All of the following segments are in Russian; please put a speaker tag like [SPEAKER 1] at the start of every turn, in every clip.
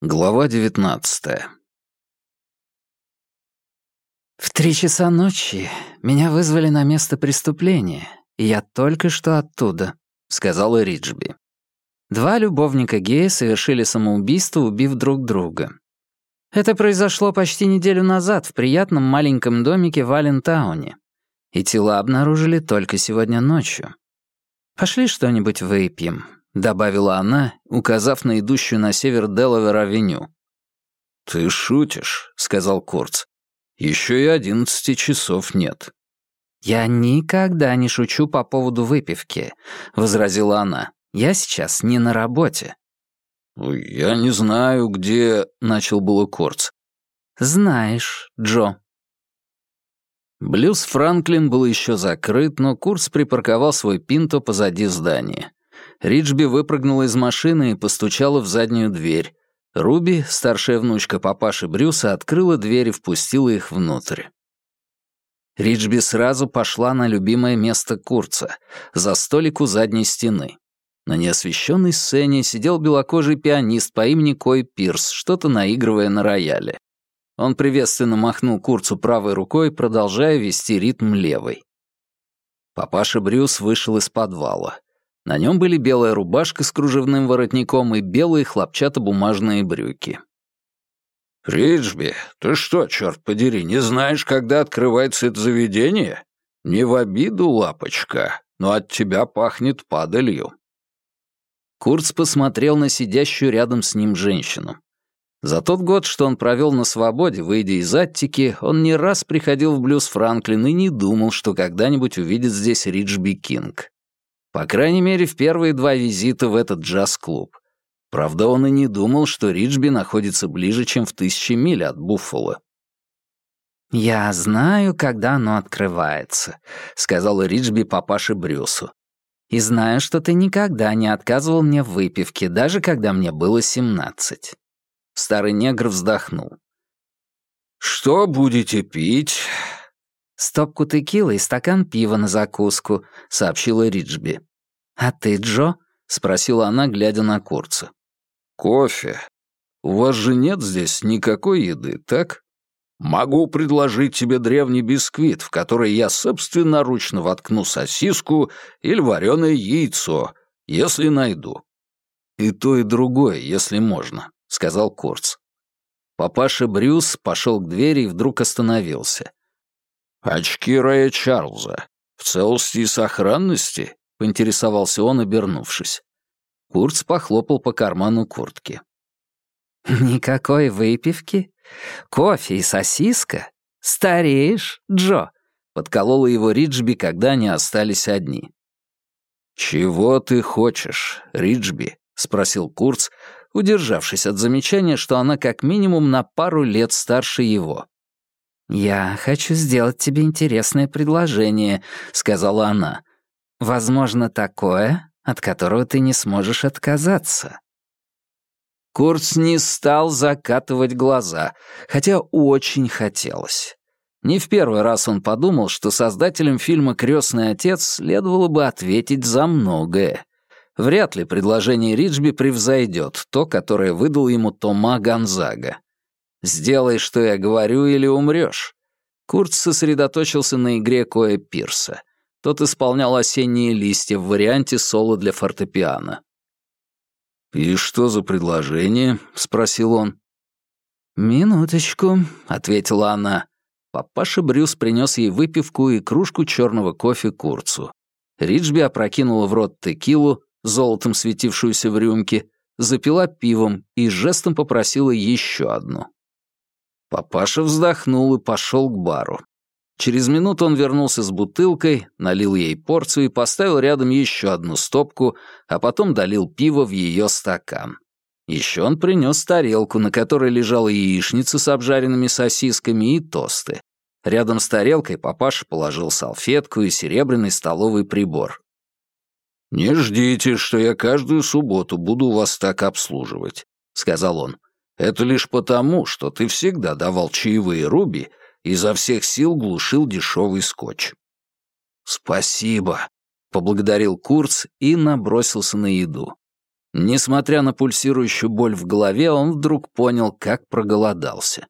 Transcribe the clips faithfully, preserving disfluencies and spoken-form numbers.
[SPEAKER 1] Глава девятнадцатая.
[SPEAKER 2] В три часа ночи меня вызвали на место преступления, и я только что оттуда, — сказала Риджби. Два любовника гея совершили самоубийство, убив друг друга. Это произошло почти неделю назад в приятном маленьком домике в Аллентауне, и тела обнаружили только сегодня ночью. «Пошли что-нибудь выпьем», — добавила она, указав на идущую на север Делавэр-авеню.
[SPEAKER 1] «Ты шутишь», — сказал Курц. «Еще и одиннадцати часов нет».
[SPEAKER 2] «Я никогда не шучу по поводу выпивки», — возразила она. «Я сейчас не на работе».
[SPEAKER 1] «Я не знаю, где...» — начал было Курц.
[SPEAKER 2] «Знаешь, Джо».
[SPEAKER 1] Блюз Франклин был еще закрыт, но Курц припарковал свой пинто позади здания. Риджби выпрыгнула из машины и постучала в заднюю дверь. Руби, старшая внучка папаши Брюса, открыла дверь и впустила их внутрь. Риджби сразу пошла на любимое место Курца, за столик у задней стены. На неосвещенной сцене сидел белокожий пианист по имени Кой Пирс, что-то наигрывая на рояле. Он приветственно махнул Курцу правой рукой, продолжая вести ритм левой. Папаша Брюс вышел из подвала. На нем были белая рубашка с кружевным воротником и белые хлопчатобумажные брюки. «Риджби, ты что, черт подери, не знаешь, когда открывается это заведение? Не в обиду, лапочка, но от тебя пахнет падалью». Курц посмотрел на сидящую рядом с ним женщину. За тот год, что он провел на свободе, выйдя из Аттики, он не раз приходил в Блюз Франклин и не думал, что когда-нибудь увидит здесь Риджби Кинг. По крайней мере, в первые два визита в этот джаз-клуб. Правда, он и не думал, что Риджби находится ближе, чем в тысячи миль от Буффало.
[SPEAKER 2] «Я знаю, когда оно открывается», — сказала Риджби папаше Брюсу. «И знаю, что ты никогда не отказывал мне в выпивке, даже когда мне было семнадцать». Старый негр вздохнул. «Что будете пить?» «Стопку текилы и стакан пива на закуску», — сообщила Риджби. «А ты, Джо?» — спросила она, глядя на Курца. «Кофе. У вас же нет здесь никакой еды, так? Могу предложить тебе древний бисквит, в который я собственноручно воткну сосиску или вареное яйцо, если найду. И то, и другое, если можно», — сказал Курц. Папаша Брюс пошел к двери и вдруг остановился. «Очки Рэя Чарльза. В целости и сохранности?» — поинтересовался он, обернувшись. Курц похлопал по карману куртки. «Никакой выпивки? Кофе и сосиска? Стареешь, Джо?» — подколола его Риджби, когда они остались одни. «Чего ты хочешь, Риджби?» — спросил Курц, удержавшись от замечания, что она как минимум на пару лет старше его. «Я хочу сделать тебе интересное предложение», — сказала она. «Возможно, такое, от которого ты не сможешь отказаться». Курц не стал закатывать глаза, хотя очень хотелось. Не в первый раз он подумал, что создателям фильма «Крестный отец» следовало бы ответить за многое. Вряд ли предложение Риджби превзойдет то, которое выдал ему Тома Гонзага. «Сделай, что я говорю, или умрешь». Курц сосредоточился на игре Коя Пирса. Тот исполнял «Осенние листья» в варианте соло для фортепиано. «И что за предложение?» — спросил он. «Минуточку», — ответила она. Папаша Брюс принес ей выпивку и кружку черного кофе Курцу. Риджби опрокинула в рот текилу, золотом светившуюся в рюмке, запила пивом и жестом попросила еще одну. Папаша вздохнул и пошел к бару. Через минуту он вернулся с бутылкой, налил ей порцию и поставил рядом еще одну стопку, а потом долил пиво в ее стакан. Еще он принес тарелку, на которой лежала яичница с обжаренными сосисками и тосты. Рядом с тарелкой папаша положил салфетку и серебряный столовый прибор. «Не ждите, что я каждую субботу буду вас так обслуживать», — сказал он. «Это лишь потому, что ты всегда давал чаевые Руби и изо всех сил глушил дешевый скотч». «Спасибо», — поблагодарил Курц и набросился на еду.
[SPEAKER 1] Несмотря на пульсирующую боль в голове, он вдруг понял, как проголодался.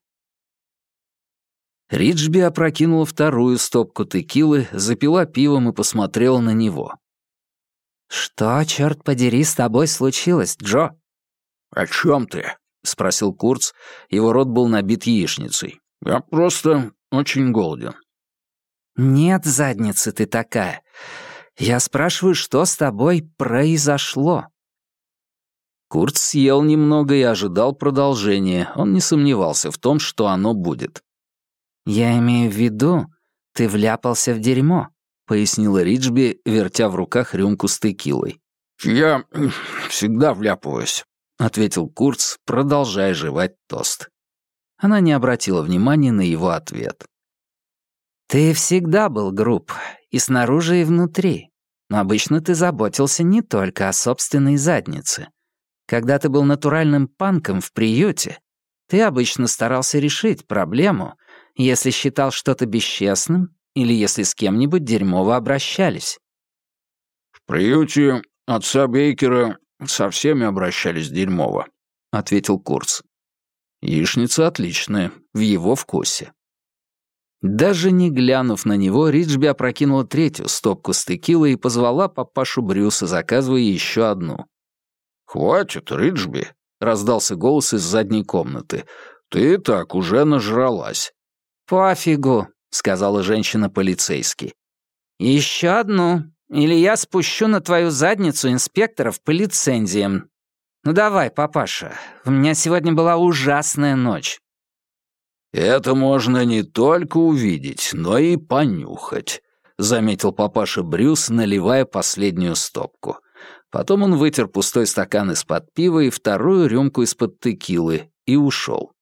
[SPEAKER 1] Риджби опрокинула вторую стопку текилы, запила пивом и посмотрела на него.
[SPEAKER 2] «Что, черт подери, с тобой случилось, Джо?»
[SPEAKER 1] «О чем ты?» — спросил Курц. Его рот был набит яичницей. «Я просто очень голоден».
[SPEAKER 2] «Нет задницы ты такая. Я спрашиваю, что с тобой произошло?»
[SPEAKER 1] Курц съел немного и ожидал продолжения. Он не сомневался в том, что оно будет.
[SPEAKER 2] «Я имею в виду, ты вляпался в дерьмо», — пояснила Риджби, вертя в руках рюмку с текилой.
[SPEAKER 1] «Я всегда вляпываюсь», — ответил Курц, продолжая жевать тост. Она не обратила внимания на его ответ.
[SPEAKER 2] «Ты всегда был груб, и снаружи, и внутри. Но обычно ты заботился не только о собственной заднице. Когда ты был натуральным панком в приюте, ты обычно старался решить проблему, если считал что-то бесчестным или если с кем-нибудь дерьмово обращались».
[SPEAKER 1] «В приюте отца Бейкера со всеми обращались дерьмово», — ответил Курц. «Яичница отличная, в его вкусе». Даже не глянув на него, Риджби опрокинула третью стопку с текилой и позвала папашу Брюса, заказывая еще одну. «Хватит, Риджби», — раздался голос из задней комнаты. «Ты и так уже нажралась».
[SPEAKER 2] «Пофигу», — сказала женщина-полицейский. «Еще одну, или я спущу на твою задницу инспекторов по лицензиям. Ну давай, папаша, у меня сегодня была ужасная ночь».
[SPEAKER 1] «Это можно не только увидеть, но и понюхать», — заметил папаша Брюс, наливая последнюю стопку. Потом он вытер пустой стакан из-под пива и вторую рюмку из-под текилы и ушел.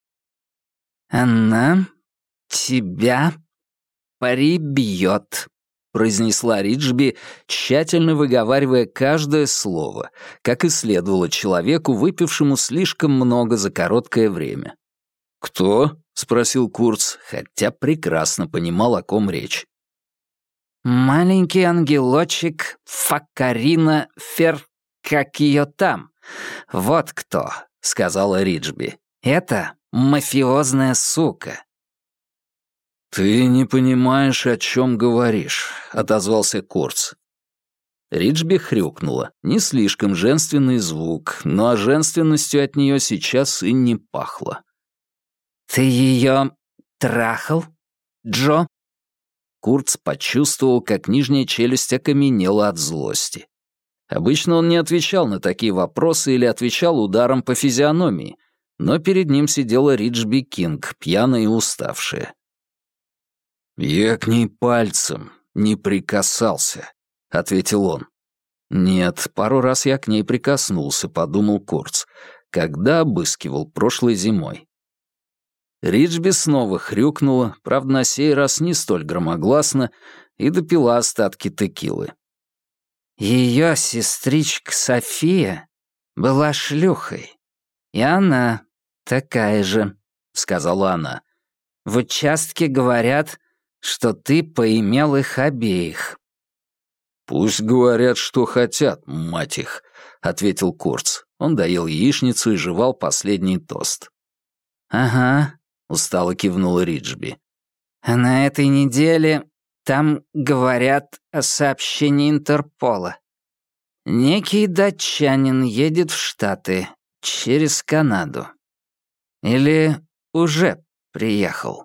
[SPEAKER 2] «Она тебя прибьет», — произнесла Риджби, тщательно выговаривая каждое слово, как и следовало человеку, выпившему слишком много за короткое время. «Кто?» — спросил Курц, хотя прекрасно понимал, о ком речь. «Маленький ангелочек Факарина Фер... как ее там. Вот кто», — сказала Риджби. «Это мафиозная сука».
[SPEAKER 1] «Ты не понимаешь, о чем говоришь», — отозвался Курц. Риджби хрюкнула. Не слишком женственный звук, но женственностью от нее сейчас и не пахло.
[SPEAKER 2] «Ты ее трахал, Джо?»
[SPEAKER 1] Курц почувствовал, как нижняя челюсть окаменела от злости. Обычно он не отвечал на такие вопросы или отвечал ударом по физиономии, но перед ним сидела Риджби Кинг, пьяная и уставшая. «Я к ней пальцем не прикасался», — ответил он. «Нет, пару раз я к ней прикоснулся», — подумал Курц, когда обыскивал прошлой зимой. Риджби снова хрюкнула, правда, на сей раз не столь громогласно, и допила остатки текилы.
[SPEAKER 2] Ее сестричка София была шлюхой, и она такая же», — сказала она. «В участке говорят, что ты поимел их обеих».
[SPEAKER 1] «Пусть говорят, что хотят, мать их», — ответил Курц. Он доел яичницу и жевал последний тост.
[SPEAKER 2] «Ага», — устало кивнула Риджби. «А на этой неделе там говорят о сообщении Интерпола. Некий датчанин едет в Штаты через Канаду. Или уже приехал».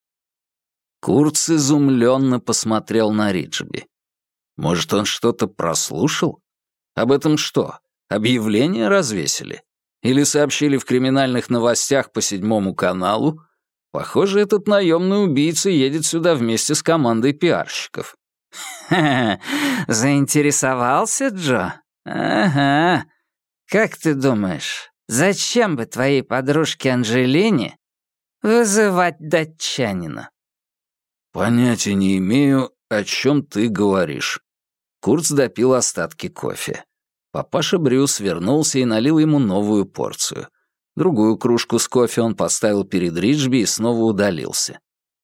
[SPEAKER 1] Курц изумленно посмотрел на Риджби. Может, он что-то прослушал? Об этом что, объявление развесили? Или сообщили в криминальных новостях по седьмому каналу? Похоже, этот наемный убийца едет сюда вместе с командой пиарщиков.
[SPEAKER 2] «Ха-ха, заинтересовался, Джо? Ага. Как ты думаешь, зачем бы твоей подружке Анджелине вызывать датчанина?»
[SPEAKER 1] «Понятия не имею, о чем ты говоришь». Курц допил остатки кофе. Папаша Брюс вернулся и налил ему новую порцию. Другую кружку с кофе он поставил перед Риджби и снова удалился.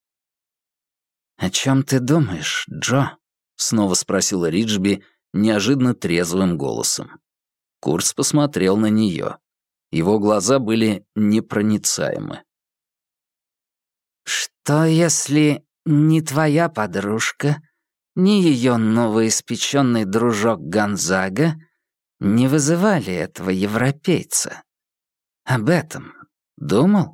[SPEAKER 2] «О чем ты думаешь, Джо?» — снова спросила Риджби неожиданно трезвым голосом.
[SPEAKER 1] Курц посмотрел на нее. Его глаза были непроницаемы.
[SPEAKER 2] «Что, если ни твоя подружка, ни ее новоиспеченный дружок Гонзага не вызывали этого европейца? Об этом думал?»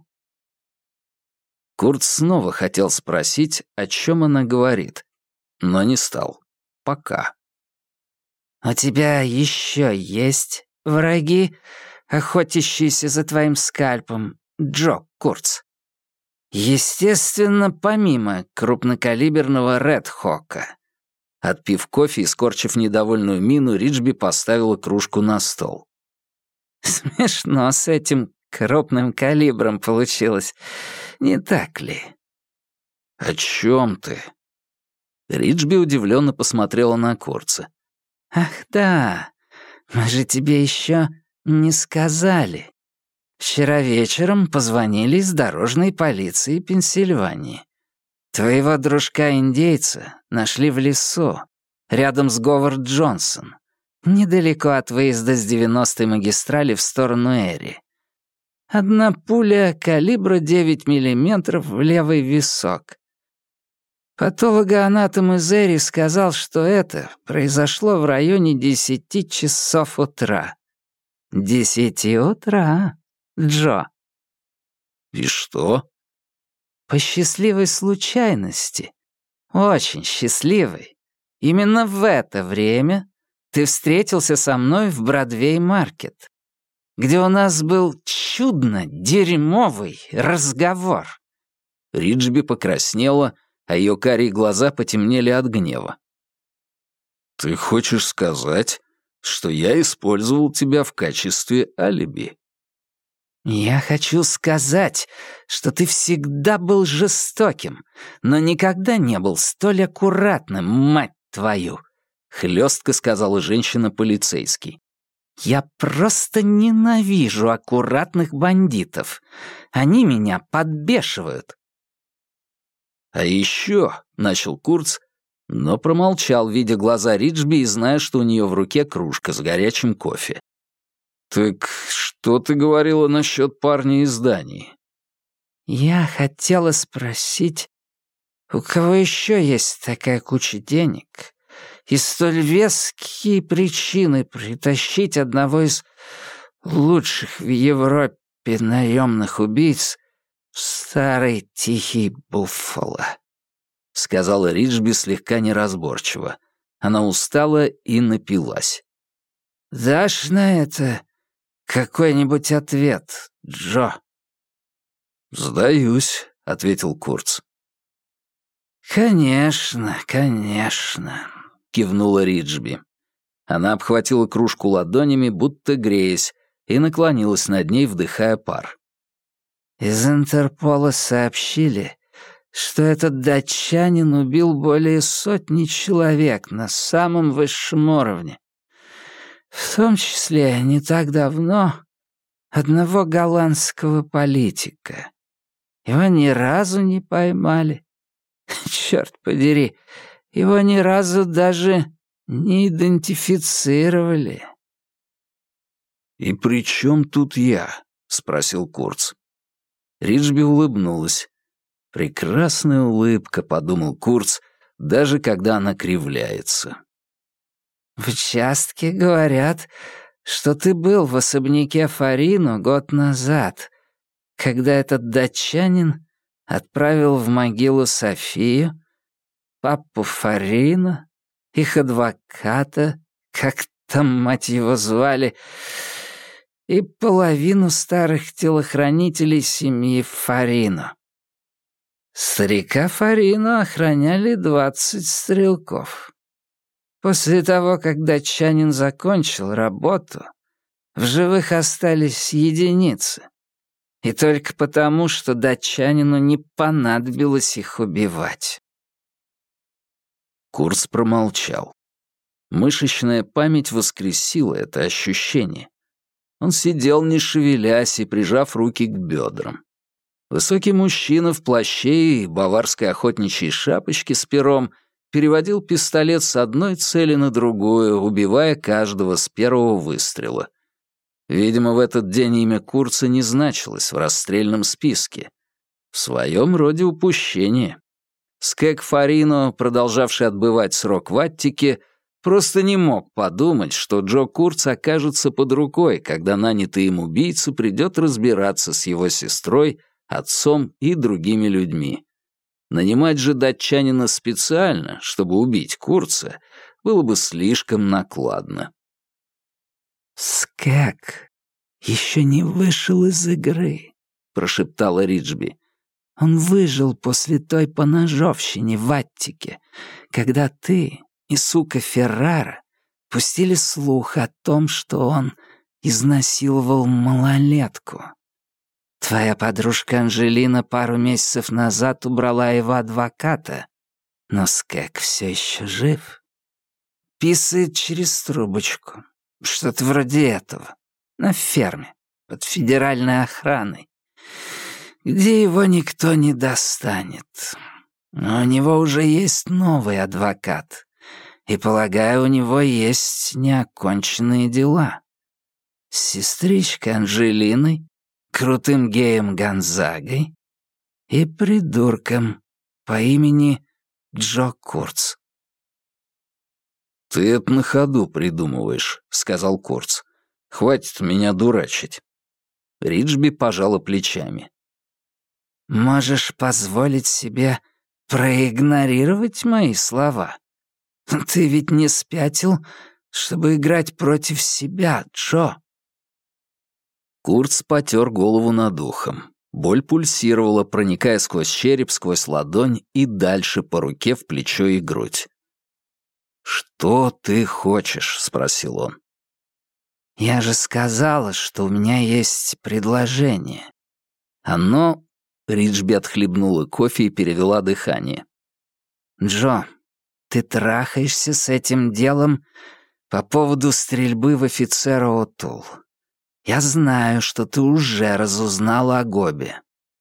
[SPEAKER 1] Курт снова хотел спросить, о чем она говорит, но не стал. Пока.
[SPEAKER 2] «У тебя еще есть враги, охотящиеся за твоим скальпом, Джо Курц? Естественно, помимо крупнокалиберного Ред Хока».
[SPEAKER 1] Отпив кофе и скорчив недовольную мину, Риджби поставила кружку на стол.
[SPEAKER 2] «Смешно с этим крупным калибром получилось, не так ли?»
[SPEAKER 1] «О чем ты?» Риджби удивленно посмотрела на Курца.
[SPEAKER 2] «Ах да, мы же тебе еще не сказали. Вчера вечером позвонили из дорожной полиции Пенсильвании. Твоего дружка-индейца нашли в лесу, рядом с Говард Джонсон, недалеко от выезда с девяностой магистрали в сторону Эри. Одна пуля калибра девять миллиметров в левый висок. Патологоанатом из Эри сказал, что это произошло в районе десяти часов утра. Десяти утра, Джо».
[SPEAKER 1] «И что?»
[SPEAKER 2] «По счастливой случайности, очень счастливой, именно в это время ты встретился со мной в Бродвей-маркет, где у нас был чудно дерьмовый разговор».
[SPEAKER 1] Риджби покраснела, а ее карие глаза потемнели от гнева. «Ты хочешь сказать, что я использовал тебя в качестве алиби?»
[SPEAKER 2] «Я хочу сказать, что ты всегда был жестоким, но никогда не был столь аккуратным, мать твою», — хлестко сказала женщина-полицейский. «Я просто ненавижу аккуратных бандитов. Они меня подбешивают».
[SPEAKER 1] «А еще», — начал Курц, но промолчал, видя глаза Риджби и зная, что у нее в руке кружка с горячим кофе. «Так что ты говорила насчет парня из Дании?»
[SPEAKER 2] «Я хотела спросить, у кого еще есть такая куча денег и столь веские причины притащить одного из лучших в Европе наемных убийц в старый тихий Буффало», — сказала
[SPEAKER 1] Риджби слегка неразборчиво. Она устала и напилась.
[SPEAKER 2] «Дашь на это какой-нибудь ответ, Джо?»
[SPEAKER 1] «Сдаюсь», — ответил Курц.
[SPEAKER 2] «Конечно, конечно», —
[SPEAKER 1] кивнула Риджби. Она обхватила кружку ладонями, будто греясь, и наклонилась над ней, вдыхая пар.
[SPEAKER 2] «Из Интерпола сообщили, что этот датчанин убил более сотни человек на самом высшем уровне. В том числе не так давно одного голландского политика. Его ни разу не поймали. Черт подери, его ни разу даже не идентифицировали».
[SPEAKER 1] «И при чем тут я?» — спросил Курц. Риджби улыбнулась. «Прекрасная улыбка», — подумал Курц, даже когда она кривляется.
[SPEAKER 2] «В участке говорят, что ты был в особняке Фарино год назад, когда этот датчанин отправил в могилу Софию, папу Фарино, их адвоката, как там, мать его, звали, и половину старых телохранителей семьи Фарино. Старика Фарино охраняли двадцать стрелков. После того, как датчанин закончил работу, в живых остались единицы. И только потому, что датчанину не понадобилось их убивать».
[SPEAKER 1] Курц промолчал. Мышечная память воскресила это ощущение. Он сидел, не шевелясь и прижав руки к бедрам. Высокий мужчина в плаще и баварской охотничьей шапочке с пером переводил пистолет с одной цели на другую, убивая каждого с первого выстрела, Видимо, в этот день имя Курца не значилось в расстрельном списке. В своем роде упущение. Скэг Фарино, продолжавший отбывать срок в Аттике, просто не мог подумать, что Джо Курц окажется под рукой, когда нанятый им убийца придет разбираться с его сестрой, отцом и другими людьми. Нанимать же датчанина специально, чтобы убить Курца, было бы слишком накладно.
[SPEAKER 2] «Скэг еще не вышел из игры», — прошептала Риджби. «Он выжил после той поножовщине в Аттике, когда ты и сука Феррара пустили слух о том, что он изнасиловал малолетку. Твоя подружка Анжелина пару месяцев назад убрала его адвоката, но Скэг все еще жив. Писает через трубочку, что-то вроде этого, на ферме, под федеральной охраной, где его никто не достанет. Но у него уже есть новый адвокат, и, полагаю, у него есть неоконченные дела. С сестричкой Анжелиной, крутым геем Гонзагой и придурком по имени Джо Курц.
[SPEAKER 1] «Ты это на ходу придумываешь», — сказал Курц. «Хватит меня дурачить». Риджби пожала плечами.
[SPEAKER 2] «Можешь позволить себе проигнорировать мои слова? Ты ведь не спятил, чтобы играть против себя, Джо?»
[SPEAKER 1] Курц потер голову над ухом. Боль пульсировала, проникая сквозь череп, сквозь ладонь и дальше по руке в плечо и грудь. «Что ты хочешь?» — спросил он.
[SPEAKER 2] «Я же сказала, что у меня есть предложение. Оно...» —
[SPEAKER 1] Риджби отхлебнула кофе и перевела дыхание.
[SPEAKER 2] «Джо, ты трахаешься с этим делом по поводу стрельбы в офицера Отул. Я знаю, что ты уже разузнала о Гобе».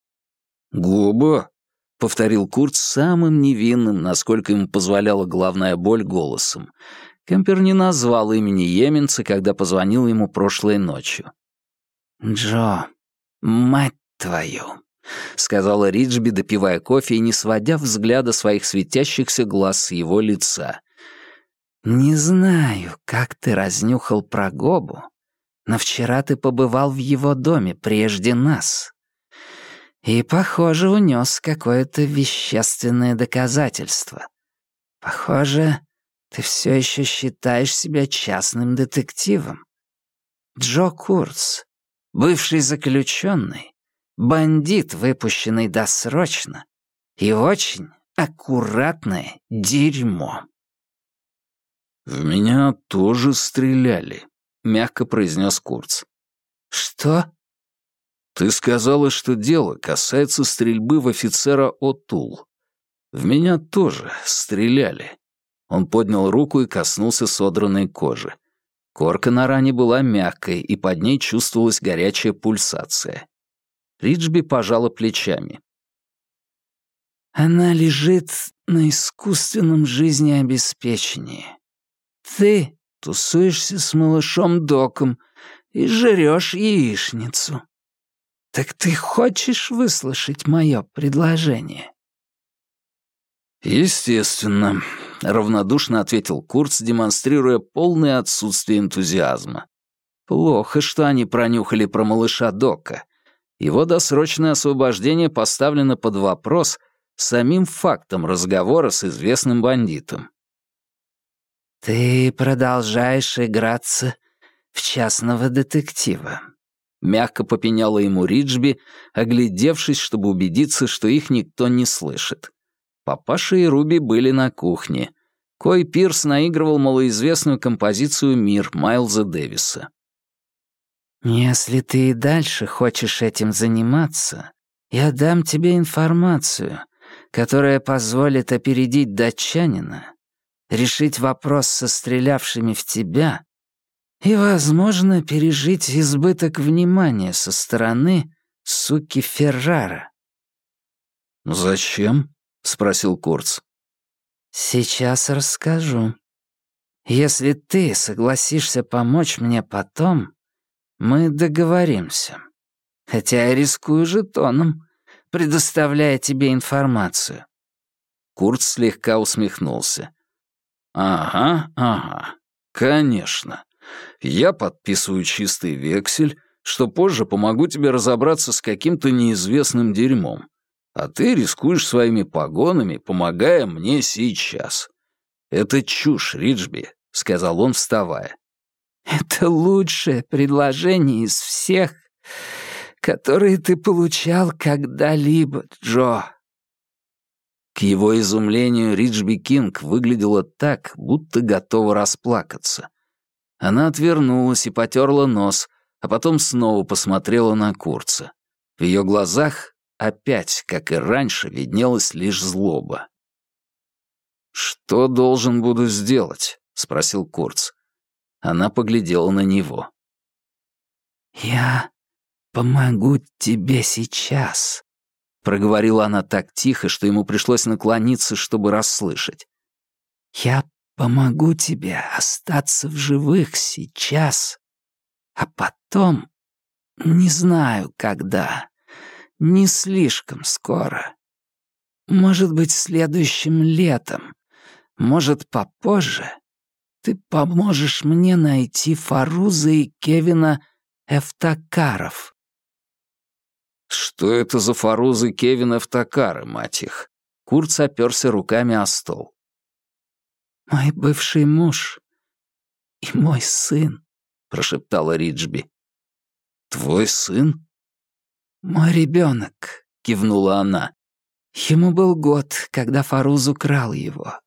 [SPEAKER 1] «Гоба?» — повторил Курт самым невинным, насколько ему позволяла головная боль, голосом. Кемпер не назвал имени йеменца, когда позвонил ему прошлой ночью.
[SPEAKER 2] «Джо, мать твою!»
[SPEAKER 1] — сказала Риджби, допивая кофе и не сводя взгляда своих светящихся глаз с его лица.
[SPEAKER 2] «Не знаю, как ты разнюхал про Гобу, но вчера ты побывал в его доме прежде нас. И, похоже, унес какое-то вещественное доказательство. Похоже, ты все еще считаешь себя частным детективом. Джо Курц, бывший заключенный, бандит, выпущенный досрочно, и очень аккуратное дерьмо».
[SPEAKER 1] «В меня тоже стреляли», — мягко произнес Курц.
[SPEAKER 2] «Что?»
[SPEAKER 1] «Ты сказала, что дело касается стрельбы в офицера Отул. В меня тоже стреляли». Он поднял руку и коснулся содранной кожи. Корка на ране была мягкой, и под ней чувствовалась горячая пульсация. Риджби пожала плечами.
[SPEAKER 2] «Она лежит на искусственном жизнеобеспечении. Ты тусуешься с малышом Доком и жрёшь яичницу. Так ты хочешь выслушать мое предложение?»
[SPEAKER 1] «Естественно», — равнодушно ответил Курц, демонстрируя полное отсутствие энтузиазма. «Плохо, что они пронюхали про малыша Дока. Его досрочное освобождение поставлено под вопрос самим фактом разговора с известным бандитом».
[SPEAKER 2] «Ты продолжаешь играться в частного детектива»,
[SPEAKER 1] — мягко попеняла ему Риджби, оглядевшись, чтобы убедиться, что их никто не слышит. Папаша и Руби были на кухне. Кой Пирс наигрывал малоизвестную композицию «Мир» Майлза Дэвиса.
[SPEAKER 2] «Если ты и дальше хочешь этим заниматься, я дам тебе информацию, которая позволит опередить датчанина, решить вопрос со стрелявшими в тебя и, возможно, пережить избыток внимания со стороны суки Феррара».
[SPEAKER 1] «Зачем?» — спросил Курц.
[SPEAKER 2] «Сейчас расскажу. Если ты согласишься помочь мне потом, Мы договоримся. Хотя я рискую жетоном, предоставляя тебе информацию».
[SPEAKER 1] Курт слегка усмехнулся. «Ага, ага, конечно. Я подписываю чистый вексель, что позже помогу тебе разобраться с каким-то неизвестным дерьмом. А ты рискуешь своими погонами, помогая мне сейчас. Это чушь, Риджби», — сказал он, вставая.
[SPEAKER 2] «Это лучшее предложение из всех, которые ты получал когда-либо, Джо».
[SPEAKER 1] К его изумлению Риджби Кинг выглядела так, будто готова расплакаться. Она отвернулась и потерла нос, а потом снова посмотрела на Курца. В ее глазах опять, как и раньше, виднелась лишь злоба. «Что должен буду сделать?» — спросил Курц. Она поглядела на него.
[SPEAKER 2] «Я помогу тебе сейчас», — проговорила она так тихо, что ему пришлось наклониться, чтобы расслышать. «Я помогу тебе остаться в живых сейчас, а потом, не знаю когда, не слишком скоро. Может быть, следующим летом, может, попозже, ты поможешь мне найти Фаруза и Кевина Эфтакаров».
[SPEAKER 1] «Что это за Фарузы Кевин Эфтакары, мать их?» Курц оперся руками о стол.
[SPEAKER 2] «Мой бывший муж и мой сын», — прошептала Риджби.
[SPEAKER 1] «Твой сын?»
[SPEAKER 2] «Мой ребенок», — кивнула она. «Ему был год, когда Фаруз украл его».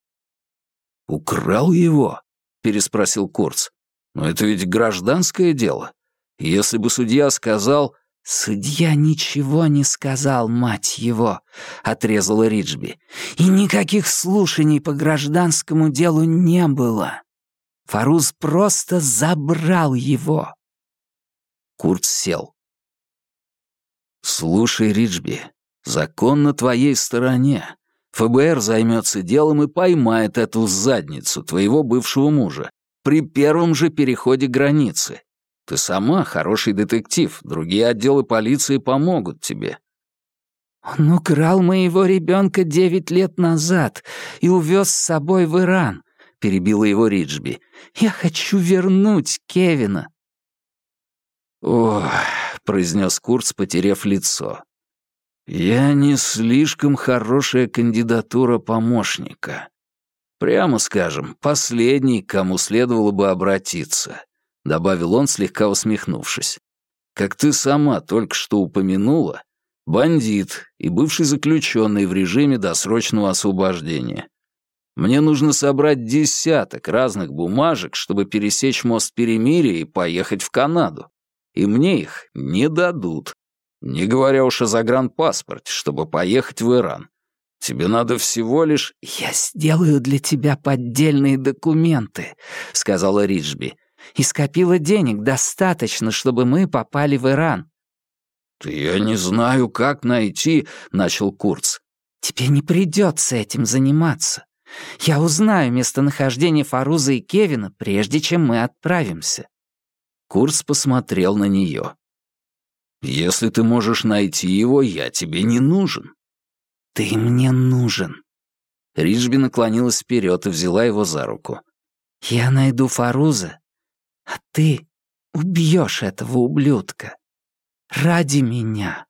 [SPEAKER 1] «Украл его?» — переспросил Курц. «Но это ведь гражданское дело. Если бы судья сказал...»
[SPEAKER 2] «Судья ничего не сказал, мать его», — отрезала Риджби. «И никаких слушаний по гражданскому делу не было. Фаруз просто забрал его».
[SPEAKER 1] Курц сел. «Слушай, Риджби, закон на твоей стороне. ФБР займется делом и поймает эту задницу, твоего бывшего мужа, при первом же переходе границы. Ты сама хороший детектив, другие отделы полиции помогут тебе».
[SPEAKER 2] «Он украл моего ребенка девять лет назад и увез с собой в Иран», — перебила его Риджби. «Я хочу вернуть Кевина».
[SPEAKER 1] «Ох», — произнес Курц, потеряв лицо. «Я не слишком хорошая кандидатура помощника. Прямо скажем, последний, к кому следовало бы обратиться», — добавил он, слегка усмехнувшись. «Как ты сама только что упомянула, бандит и бывший заключенный в режиме досрочного освобождения. Мне нужно собрать десяток разных бумажек, чтобы пересечь мост Перемирия и поехать в Канаду. И мне их не дадут. Не говоря уж о загранпаспорте, чтобы поехать в Иран. Тебе надо всего лишь...»
[SPEAKER 2] «Я сделаю для тебя поддельные документы», — сказала Риджби. «И скопила денег достаточно, чтобы мы попали в Иран».
[SPEAKER 1] «Я не знаю, как найти...» — начал Курц.
[SPEAKER 2] «Тебе не придется этим заниматься. Я узнаю местонахождение Фаруза и Кевина, прежде чем мы отправимся».
[SPEAKER 1] Курц посмотрел на нее. «Если ты можешь найти его, я тебе не нужен».
[SPEAKER 2] «Ты мне нужен».
[SPEAKER 1] Риджби наклонилась вперед и взяла его за руку.
[SPEAKER 2] «Я найду Фаруза, а ты убьешь этого ублюдка. Ради меня».